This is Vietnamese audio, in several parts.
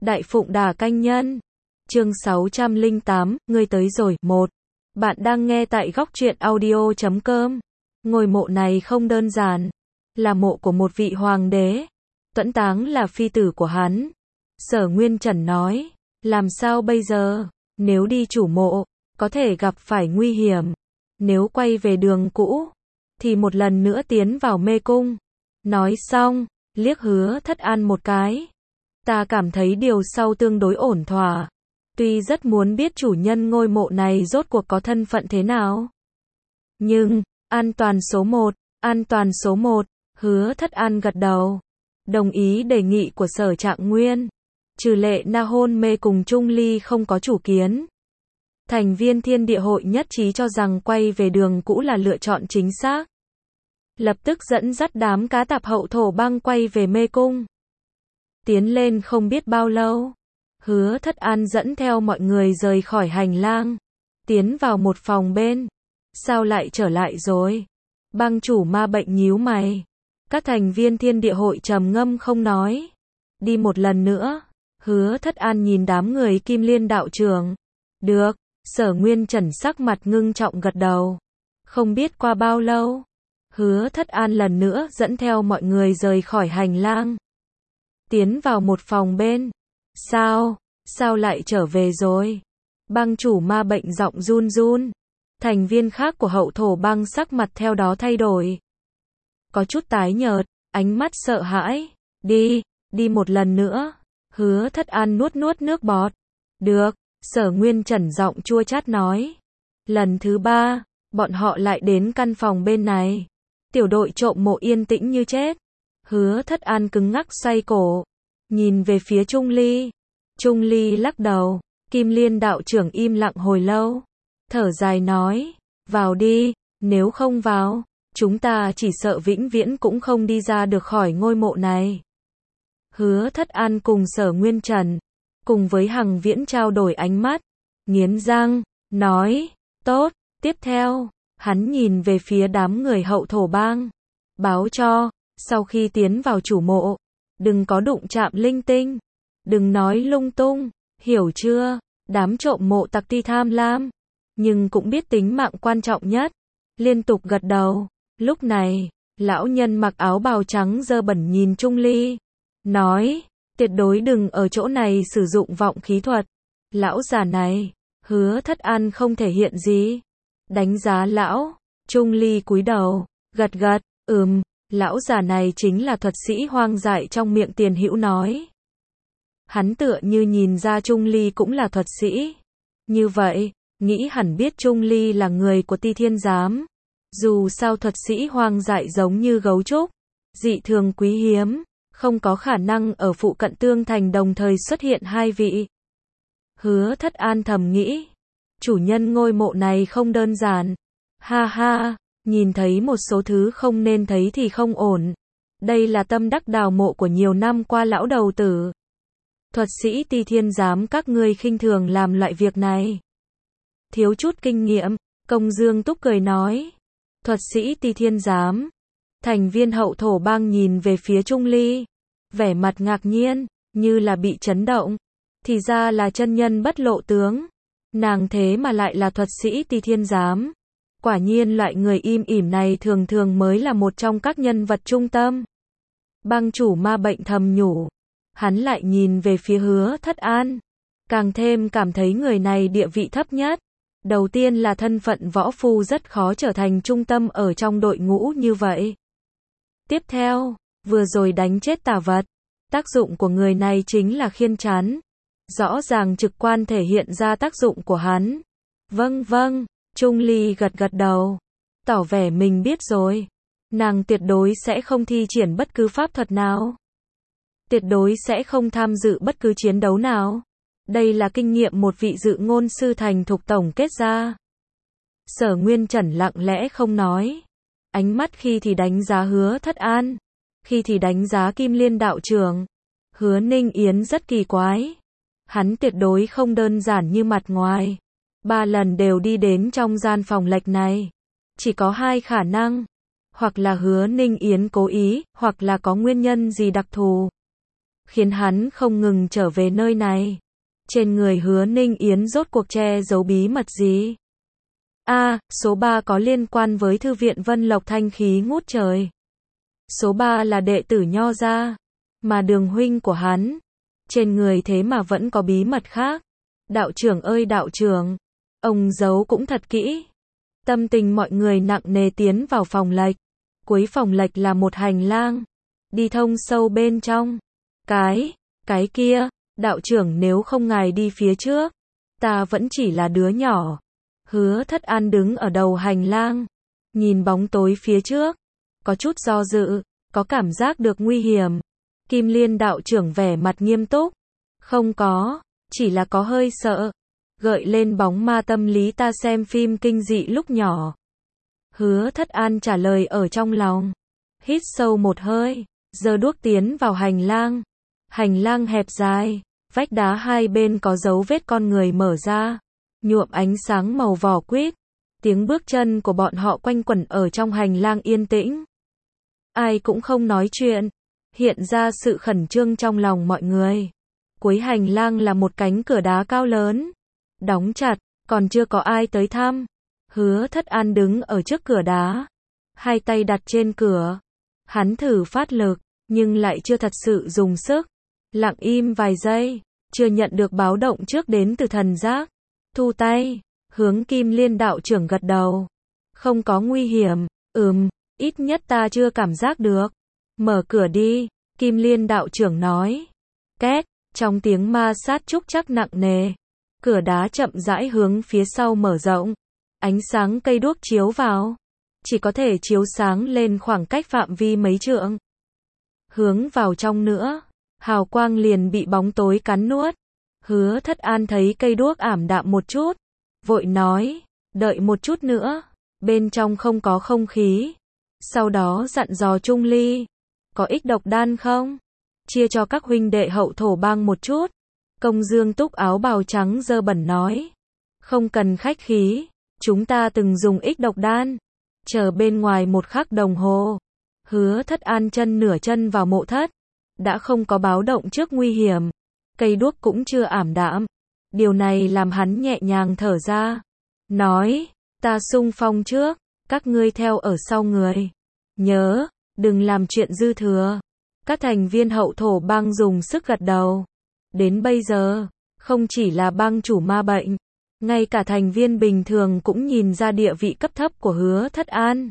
Đại Phụng Đà Canh Nhân. Chương 608, ngươi tới rồi. 1. Bạn đang nghe tại góc truyện audio.com. Ngôi mộ này không đơn giản, là mộ của một vị hoàng đế. Tuẫn Táng là phi tử của hắn. Sở Nguyên Trần nói, làm sao bây giờ? Nếu đi chủ mộ, có thể gặp phải nguy hiểm. Nếu quay về đường cũ, thì một lần nữa tiến vào mê cung. Nói xong, liếc Hứa Thất An một cái. Ta cảm thấy điều sau tương đối ổn thỏa. Tuy rất muốn biết chủ nhân ngôi mộ này rốt cuộc có thân phận thế nào. Nhưng, an toàn số 1, an toàn số 1, Hứa Thất An gật đầu. Đồng ý đề nghị của Sở Trạng Nguyên. Trừ Lệ Na hôn mê cùng Trung Ly không có chủ kiến. Thành viên Thiên Địa Hội nhất trí cho rằng quay về đường cũ là lựa chọn chính xác. Lập tức dẫn dắt đám cá tạp hậu thổ băng quay về mê cung. Tiến lên không biết bao lâu, Hứa Thất An dẫn theo mọi người rời khỏi hành lang, tiến vào một phòng bên. Sao lại trở lại rồi? Băng chủ ma bệnh nhíu mày. Các thành viên Thiên Địa Hội trầm ngâm không nói. Đi một lần nữa. Hứa Thất An nhìn đám người Kim Liên đạo trưởng. Được. Sở Nguyên Trần sắc mặt ngưng trọng gật đầu. Không biết qua bao lâu, Hứa Thất An lần nữa dẫn theo mọi người rời khỏi hành lang, tiến vào một phòng bên. Sao lại trở về rồi? Băng chủ ma bệnh giọng run run. Thành viên khác của hậu thổ băng sắc mặt theo đó thay đổi. Có chút tái nhợt, ánh mắt sợ hãi. Đi một lần nữa. Hứa Thất An nuốt nước bọt. Được. Sở Nguyên Trần giọng chua chát nói. Lần thứ 3, bọn họ lại đến căn phòng bên này. Tiểu đội trộm mộ yên tĩnh như chết. Hứa Thất An cứng ngắc xoay cổ, nhìn về phía Trung Ly. Trung Ly lắc đầu. Kim Liên đạo trưởng im lặng hồi lâu, thở dài nói, vào đi, nếu không vào, chúng ta chỉ sợ vĩnh viễn cũng không đi ra được khỏi ngôi mộ này. Hứa Thất An cùng Sở Nguyên Trần, cùng với Hằng Viễn trao đổi ánh mắt, nghiến răng, nói, tốt. Tiếp theo, hắn nhìn về phía đám người hậu thổ bang, báo cho, sau khi tiến vào chủ mộ, đừng có đụng chạm linh tinh, đừng nói lung tung, hiểu chưa? Đám trộm mộ tặc ti tham lam, nhưng cũng biết tính mạng quan trọng nhất, liên tục gật đầu. Lúc này, lão nhân mặc áo bào trắng dơ bẩn nhìn Trung Ly, nói, tuyệt đối đừng ở chỗ này sử dụng vọng khí thuật. Lão già này, Hứa Thất An không thể hiện gì. Đánh giá lão. Trung Ly cúi đầu, gật, lão già này chính là thuật sĩ hoang dại trong miệng Tiền Hữu nói. Hắn tựa như nhìn ra Trung Ly cũng là thuật sĩ. Như vậy, nghĩ hẳn biết Trung Ly là người của Ti Thiên Giám. Dù sao thuật sĩ hoang dại giống như gấu trúc, dị thường quý hiếm, không có khả năng ở phụ cận Tương Thành đồng thời xuất hiện hai vị. Hứa Thất An thầm nghĩ, chủ nhân ngôi mộ này không đơn giản. Ha ha, nhìn thấy một số thứ không nên thấy thì không ổn. Đây là tâm đắc đào mộ của nhiều năm qua lão đầu tử. Thuật sĩ Ti Thiên Giám các ngươi khinh thường làm loại việc này. Thiếu chút kinh nghiệm, Công Dương Túc cười nói. Thuật sĩ Ti Thiên Giám. Thành viên hậu thổ bang nhìn về phía Trung Ly, vẻ mặt ngạc nhiên, như là bị chấn động. Thì ra là chân nhân bất lộ tướng. Nàng thế mà lại là thuật sĩ Ti Thiên Giám. Quả nhiên loại người im ỉm này thường thường mới là một trong các nhân vật trung tâm. Bang chủ ma bệnh thầm nhủ. Hắn lại nhìn về phía Hứa Thất An, càng thêm cảm thấy người này địa vị thấp nhất. Đầu tiên là thân phận võ phu rất khó trở thành trung tâm ở trong đội ngũ như vậy. Tiếp theo, vừa rồi đánh chết tà vật. Tác dụng của người này chính là khiên chắn. Rõ ràng trực quan thể hiện ra tác dụng của hắn. Vâng, Trung Ly gật đầu, tỏ vẻ mình biết rồi. Nàng tuyệt đối sẽ không thi triển bất cứ pháp thuật nào. Tuyệt đối sẽ không tham dự bất cứ chiến đấu nào. Đây là kinh nghiệm một vị dự ngôn sư thành thục tổng kết ra. Sở Nguyên Trần lặng lẽ không nói. Ánh mắt khi thì đánh giá Hứa Thất An, khi thì đánh giá Kim Liên đạo trưởng. Hứa Ninh Yến rất kỳ quái. Hắn tuyệt đối không đơn giản như mặt ngoài. 3 lần đều đi đến trong gian phòng lệch này. Chỉ có 2 khả năng. Hoặc là Hứa Ninh Yến cố ý, hoặc là có nguyên nhân gì đặc thù. khiến hắn không ngừng trở về nơi này. Trên người Hứa Ninh Yến rốt cuộc che giấu bí mật gì? Số 3 có liên quan với thư viện Vân Lộc thanh khí ngút trời. Số 3 là đệ tử Nho gia, mà Đường huynh của hắn, trên người thế mà vẫn có bí mật khác. Đạo trưởng ơi đạo trưởng, ông giấu cũng thật kỹ. Tâm tình mọi người nặng nề tiến vào phòng lệch. Cuối phòng lệch là một hành lang, đi thông sâu bên trong. Cái kia, đạo trưởng nếu không ngài đi phía trước, ta vẫn chỉ là đứa nhỏ. Hứa Thất An đứng ở đầu hành lang, nhìn bóng tối phía trước, có chút do dự, có cảm giác được nguy hiểm. Kim Liên đạo trưởng vẻ mặt nghiêm túc, không có, chỉ là có hơi sợ, gợi lên bóng ma tâm lý ta xem phim kinh dị lúc nhỏ. Hứa Thất An trả lời ở trong lòng, hít sâu một hơi, giơ đuốc tiến vào hành lang. Hành lang hẹp dài, vách đá hai bên có dấu vết con người mở ra, nhuộm ánh sáng màu vỏ quýt. Tiếng bước chân của bọn họ quanh quẩn ở trong hành lang yên tĩnh. Ai cũng không nói chuyện, hiện ra sự khẩn trương trong lòng mọi người. Cuối hành lang là một cánh cửa đá cao lớn, đóng chặt, còn chưa có ai tới thăm. Hứa Thất An đứng ở trước cửa đá, hai tay đặt trên cửa. Hắn thử phát lực, nhưng lại chưa thật sự dùng sức. Lặng im vài giây, chưa nhận được báo động trước đến từ thần giác. Thu tay, hướng Kim Liên đạo trưởng gật đầu. Không có nguy hiểm, ít nhất ta chưa cảm giác được. Mở cửa đi, Kim Liên đạo trưởng nói. Két, trong tiếng ma sát trúc chắc nặng nề, cửa đá chậm rãi hướng phía sau mở rộng. Ánh sáng cây đuốc chiếu vào, chỉ có thể chiếu sáng lên khoảng cách phạm vi mấy trượng. Hướng vào trong nữa, hào quang liền bị bóng tối cắn nuốt. Hứa Thất An thấy cây đuốc ảm đạm một chút, vội nói, đợi một chút nữa, bên trong không có không khí. Sau đó dặn dò Trung Ly, có ích độc đan không? Chia cho các huynh đệ Hậu Thổ Bang một chút. Công Dương Túc áo bào trắng dơ bẩn nói, không cần khách khí, chúng ta từng dùng ích độc đan. Chờ bên ngoài một khắc đồng hồ, Hứa Thất An chân nửa chân vào mộ thất, đã không có báo động trước nguy hiểm, cây đuốc cũng chưa ảm đạm. Điều này làm hắn nhẹ nhàng thở ra, nói, ta xung phong trước, các ngươi theo ở sau người. Nhớ, đừng làm chuyện dư thừa. Các thành viên Hậu Thổ Bang dùng sức gật đầu. Đến bây giờ, không chỉ là bang chủ ma bệnh, ngay cả thành viên bình thường cũng nhìn ra địa vị cấp thấp của Hứa Thất An.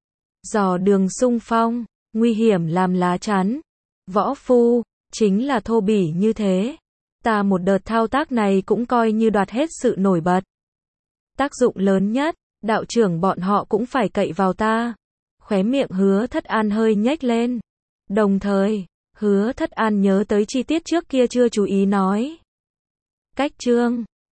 Dò đường xung phong, nguy hiểm làm lá chắn. Võ phu, chính là thô bỉ như thế. Ta một đợt thao tác này cũng coi như đoạt hết sự nổi bật. Tác dụng lớn nhất, đạo trưởng bọn họ cũng phải cậy vào ta. Khóe miệng Hứa Thất An hơi nhếch lên. Đồng thời, Hứa Thất An nhớ tới chi tiết trước kia chưa chú ý nói. Cách chương